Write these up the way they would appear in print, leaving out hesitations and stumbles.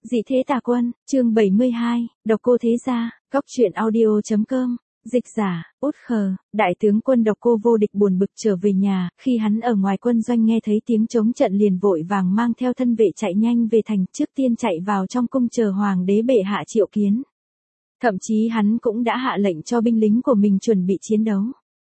Dị thế tà quân, chương 72, độc cô thế gia, góc truyện audio.com, dịch giả, út khờ, đại tướng quân độc cô vô địch buồn bực trở về nhà, khi hắn ở ngoài quân doanh nghe thấy tiếng trống trận liền vội vàng mang theo thân vệ chạy nhanh về thành, trước tiên chạy vào trong cung chờ hoàng đế bệ hạ triệu kiến. Thậm chí hắn cũng đã hạ lệnh cho binh lính của mình chuẩn bị chiến đấu.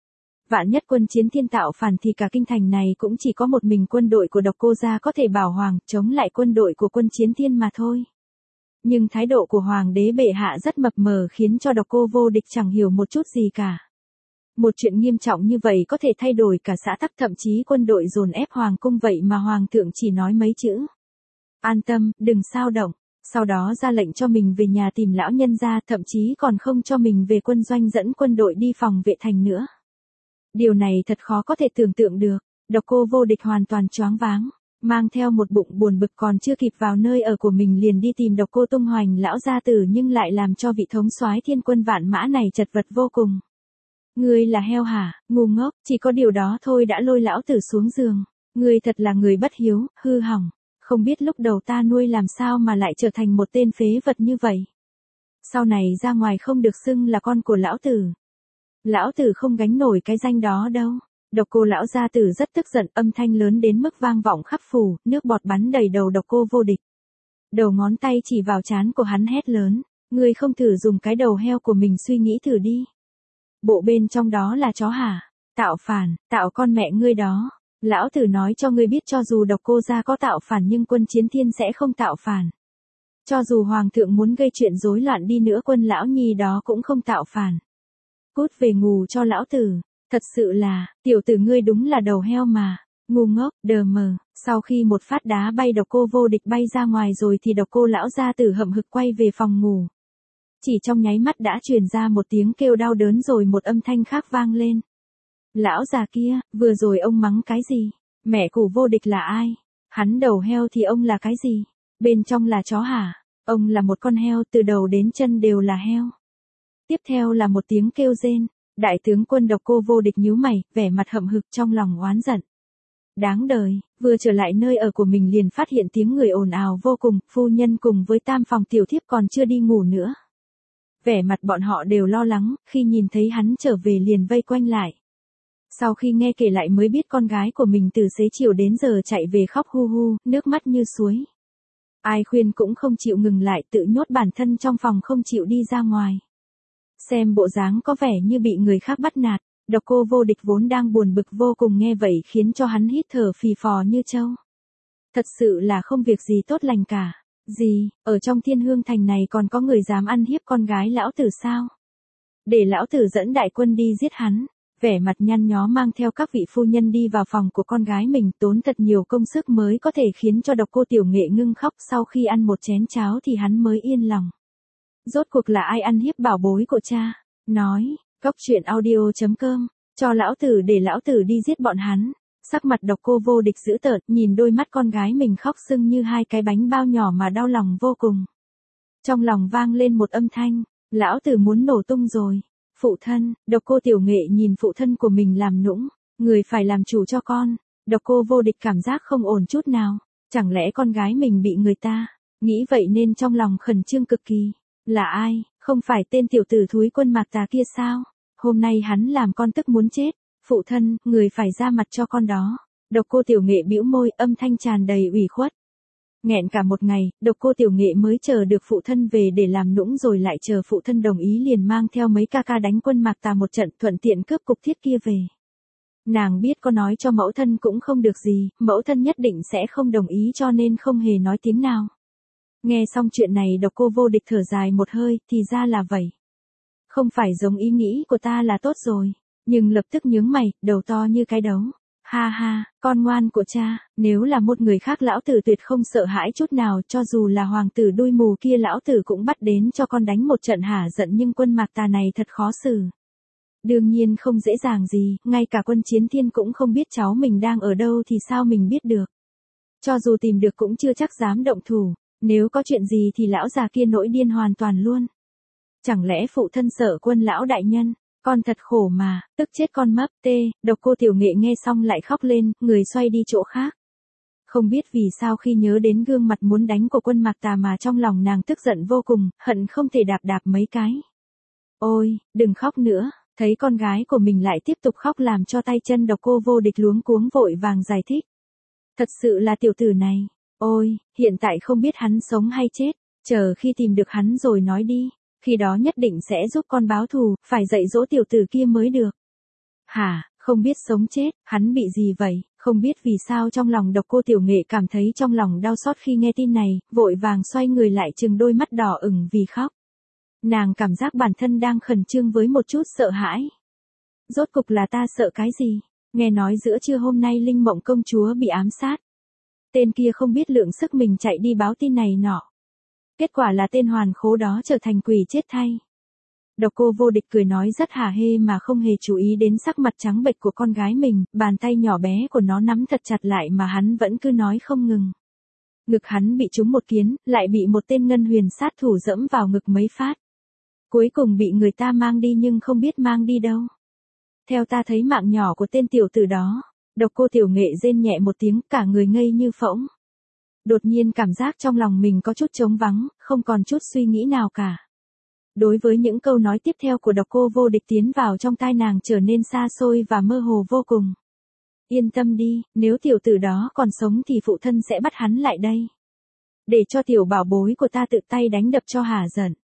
Vạn nhất quân chiến thiên tạo phản thì cả kinh thành này cũng chỉ có một mình quân đội của độc cô gia có thể bảo hoàng chống lại quân đội của quân chiến thiên mà thôi. Nhưng thái độ của hoàng đế bệ hạ rất mập mờ khiến cho độc cô vô địch chẳng hiểu một chút gì cả. Một chuyện nghiêm trọng như vậy có thể thay đổi cả xã tắc, thậm chí quân đội dồn ép hoàng cung, vậy mà hoàng thượng chỉ nói mấy chữ: an tâm, đừng sao động. Sau đó ra lệnh cho mình về nhà tìm lão nhân gia, thậm chí còn không cho mình về quân doanh dẫn quân đội đi phòng vệ thành nữa. Điều này thật khó có thể tưởng tượng được, độc cô vô địch hoàn toàn choáng váng, mang theo một bụng buồn bực, còn chưa kịp vào nơi ở của mình liền đi tìm độc cô tung hoành lão gia tử, nhưng lại làm cho vị thống soái thiên quân vạn mã này chật vật vô cùng. Ngươi là heo hả, ngu ngốc, chỉ có điều đó thôi đã lôi lão tử xuống giường. Ngươi thật là người bất hiếu, hư hỏng, không biết lúc đầu ta nuôi làm sao mà lại trở thành một tên phế vật như vậy. Sau này ra ngoài không được xưng là con của lão tử. Lão tử không gánh nổi cái danh đó đâu. Độc cô lão gia tử rất tức giận, âm thanh lớn đến mức vang vọng khắp phủ, nước bọt bắn đầy đầu độc cô vô địch. Đầu ngón tay chỉ vào trán của hắn hét lớn: ngươi không thử dùng cái đầu heo của mình suy nghĩ thử đi. Bộ bên trong đó là chó hả? Tạo phản, tạo con mẹ ngươi đó. Lão tử nói cho ngươi biết, cho dù độc cô gia có tạo phản nhưng quân chiến thiên sẽ không tạo phản. Cho dù hoàng thượng muốn gây chuyện rối loạn đi nữa, quân lão nhi đó cũng không tạo phản. Cút về ngủ cho lão tử. Thật sự là, tiểu tử ngươi đúng là đầu heo mà, ngu ngốc, đờ mờ. Sau khi một phát đá bay độc cô vô địch bay ra ngoài rồi thì độc cô lão gia tử hậm hực quay về phòng ngủ. Chỉ trong nháy mắt đã truyền ra một tiếng kêu đau đớn, rồi một âm thanh khác vang lên. Lão già kia, vừa rồi ông mắng cái gì? Mẹ của vô địch là ai? Hắn đầu heo thì ông là cái gì? Bên trong là chó hả? Ông là một con heo, từ đầu đến chân đều là heo. Tiếp theo là một tiếng kêu rên. Đại tướng quân độc cô vô địch nhíu mày, vẻ mặt hậm hực, trong lòng oán giận. Đáng đời, vừa trở lại nơi ở của mình liền phát hiện tiếng người ồn ào vô cùng, phu nhân cùng với tam phòng tiểu thiếp còn chưa đi ngủ nữa. Vẻ mặt bọn họ đều lo lắng, khi nhìn thấy hắn trở về liền vây quanh lại. Sau khi nghe kể lại mới biết con gái của mình từ xế chiều đến giờ chạy về khóc hu hu, nước mắt như suối. Ai khuyên cũng không chịu ngừng lại, tự nhốt bản thân trong phòng không chịu đi ra ngoài. Xem bộ dáng có vẻ như bị người khác bắt nạt, độc cô vô địch vốn đang buồn bực vô cùng, nghe vậy khiến cho hắn hít thở phì phò như trâu. Thật sự là không việc gì tốt lành cả. Gì, ở trong Thiên Hương thành này còn có người dám ăn hiếp con gái lão tử sao? Để lão tử dẫn đại quân đi giết hắn. Vẻ mặt nhăn nhó mang theo các vị phu nhân đi vào phòng của con gái mình, tốn thật nhiều công sức mới có thể khiến cho độc cô tiểu nghệ ngưng khóc. Sau khi ăn một chén cháo thì hắn mới yên lòng. Rốt cuộc là ai ăn hiếp bảo bối của cha? Nói, góc truyện audio.com, cho lão tử, để lão tử đi giết bọn hắn. Sắc mặt độc cô vô địch dữ tợn, nhìn đôi mắt con gái mình khóc sưng như hai cái bánh bao nhỏ mà đau lòng vô cùng. Trong lòng vang lên một âm thanh: lão tử muốn nổ tung rồi. Phụ thân, độc cô tiểu nghệ nhìn phụ thân của mình làm nũng, người phải làm chủ cho con. Độc cô vô địch cảm giác không ổn chút nào, chẳng lẽ con gái mình bị người ta? Nghĩ vậy nên trong lòng khẩn trương cực kỳ. Là ai? Không phải tên tiểu tử thúi Quân Mạc Tà kia sao? Hôm nay hắn làm con tức muốn chết. Phụ thân, người phải ra mặt cho con đó. Độc cô tiểu nghệ bĩu môi, âm thanh tràn đầy ủy khuất. Nghẹn cả một ngày, độc cô tiểu nghệ mới chờ được phụ thân về để làm nũng, rồi lại chờ phụ thân đồng ý liền mang theo mấy ca ca đánh Quân Mạc Tà một trận, thuận tiện cướp cục thiết kia về. Nàng biết có nói cho mẫu thân cũng không được gì, mẫu thân nhất định sẽ không đồng ý, cho nên không hề nói tiếng nào. Nghe xong chuyện này độc cô vô địch thở dài một hơi, thì ra là vậy. Không phải giống ý nghĩ của ta là tốt rồi. Nhưng lập tức nhướng mày, đầu to như cái đấu. Ha ha, con ngoan của cha, nếu là một người khác lão tử tuyệt không sợ hãi chút nào, cho dù là hoàng tử đuôi mù kia lão tử cũng bắt đến cho con đánh một trận hả giận, nhưng Quân Mạc Tà này thật khó xử. Đương nhiên không dễ dàng gì, ngay cả quân chiến thiên cũng không biết cháu mình đang ở đâu thì sao mình biết được. Cho dù tìm được cũng chưa chắc dám động thủ. Nếu có chuyện gì thì lão già kia nổi điên hoàn toàn luôn. Chẳng lẽ phụ thân sợ Quân lão đại nhân? Con thật khổ mà, tức chết con mấp. Độc cô tiểu nghệ nghe xong lại khóc lên, người xoay đi chỗ khác. Không biết vì sao khi nhớ đến gương mặt muốn đánh của Quân Mạc Tà mà trong lòng nàng tức giận vô cùng, hận không thể đạp đạp mấy cái. Ôi, đừng khóc nữa, thấy con gái của mình lại tiếp tục khóc làm cho tay chân Độc Cô Vô Địch luống cuống vội vàng giải thích. Thật sự là tiểu tử này, ôi, hiện tại không biết hắn sống hay chết, chờ khi tìm được hắn rồi nói đi, khi đó nhất định sẽ giúp con báo thù, phải dạy dỗ tiểu tử kia mới được. Hả, không biết sống chết, hắn bị gì vậy? Không biết vì sao trong lòng Độc Cô Tiểu Nghệ cảm thấy trong lòng đau xót khi nghe tin này, vội vàng xoay người lại trừng đôi mắt đỏ ửng vì khóc. Nàng cảm giác bản thân đang khẩn trương với một chút sợ hãi. Rốt cục là ta sợ cái gì? Nghe nói giữa trưa hôm nay Linh Mộng công chúa bị ám sát. Tên kia không biết lượng sức mình chạy đi báo tin này nọ. Kết quả là tên hoàn khố đó trở thành quỷ chết thay. Độc Cô Vô Địch cười nói rất hả hê mà không hề chú ý đến sắc mặt trắng bệch của con gái mình, bàn tay nhỏ bé của nó nắm thật chặt lại mà hắn vẫn cứ nói không ngừng. Ngực hắn bị trúng một kiến, lại bị một tên ngân huyền sát thủ dẫm vào ngực mấy phát. Cuối cùng bị người ta mang đi nhưng không biết mang đi đâu. Theo ta thấy mạng nhỏ của tên tiểu tử đó, Độc Cô Tiểu Nghệ rên nhẹ một tiếng, cả người ngây như phỗng. Đột nhiên cảm giác trong lòng mình có chút trống vắng, không còn chút suy nghĩ nào cả. Đối với những câu nói tiếp theo của Độc Cô Vô Địch tiến vào trong tai nàng trở nên xa xôi và mơ hồ vô cùng. Yên tâm đi, nếu tiểu tử đó còn sống thì phụ thân sẽ bắt hắn lại đây. Để cho tiểu bảo bối của ta tự tay đánh đập cho hả giận.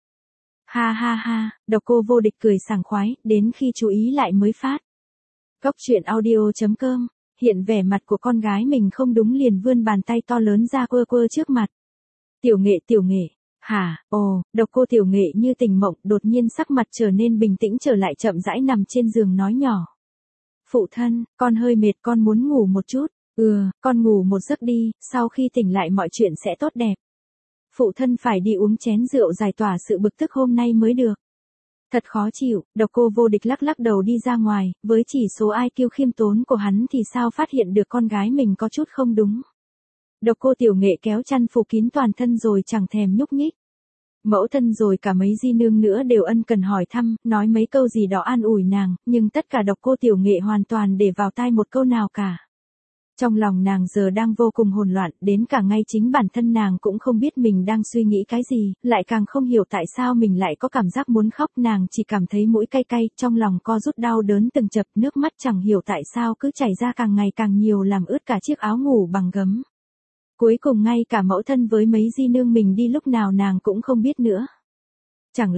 Ha ha ha, Độc Cô Vô Địch cười sảng khoái, đến khi chú ý lại mới phát. Góc truyện audio.com, hiện vẻ mặt của con gái mình không đúng liền vươn bàn tay to lớn ra quơ quơ trước mặt. Tiểu Nghệ. Hả, ồ, Độc Cô Tiểu Nghệ như tỉnh mộng, đột nhiên sắc mặt trở nên bình tĩnh trở lại chậm rãi nằm trên giường nói nhỏ. Phụ thân, con hơi mệt con muốn ngủ một chút, con ngủ một giấc đi, sau khi tỉnh lại mọi chuyện sẽ tốt đẹp. Phụ thân phải đi uống chén rượu giải tỏa sự bực tức hôm nay mới được. Thật khó chịu, Độc Cô Vô Địch lắc lắc đầu đi ra ngoài, với chỉ số IQ khiêm tốn của hắn thì sao phát hiện được con gái mình có chút không đúng. Độc Cô Tiểu Nghệ kéo chăn phủ kín toàn thân rồi chẳng thèm nhúc nhích. Mẫu thân rồi cả mấy di nương nữa đều ân cần hỏi thăm, nói mấy câu gì đó an ủi nàng, nhưng tất cả Độc Cô Tiểu Nghệ hoàn toàn để vào tai một câu nào cả. Trong lòng nàng giờ đang vô cùng hỗn loạn, đến cả ngay chính bản thân nàng cũng không biết mình đang suy nghĩ cái gì, lại càng không hiểu tại sao mình lại có cảm giác muốn khóc, nàng chỉ cảm thấy mũi cay cay, trong lòng co rút đau đớn từng chập, nước mắt chẳng hiểu tại sao cứ chảy ra càng ngày càng nhiều làm ướt cả chiếc áo ngủ bằng gấm. Cuối cùng ngay cả mẫu thân với mấy di nương mình đi lúc nào nàng cũng không biết nữa. Chẳng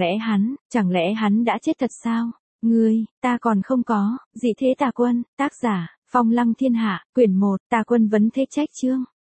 lẽ hắn đã chết thật sao? Ta còn không có, Dị Thế Tà Quân, tác giả, Phong Lăng Thiên Hạ, quyển 1, Tà Quân vấn thế trách chương.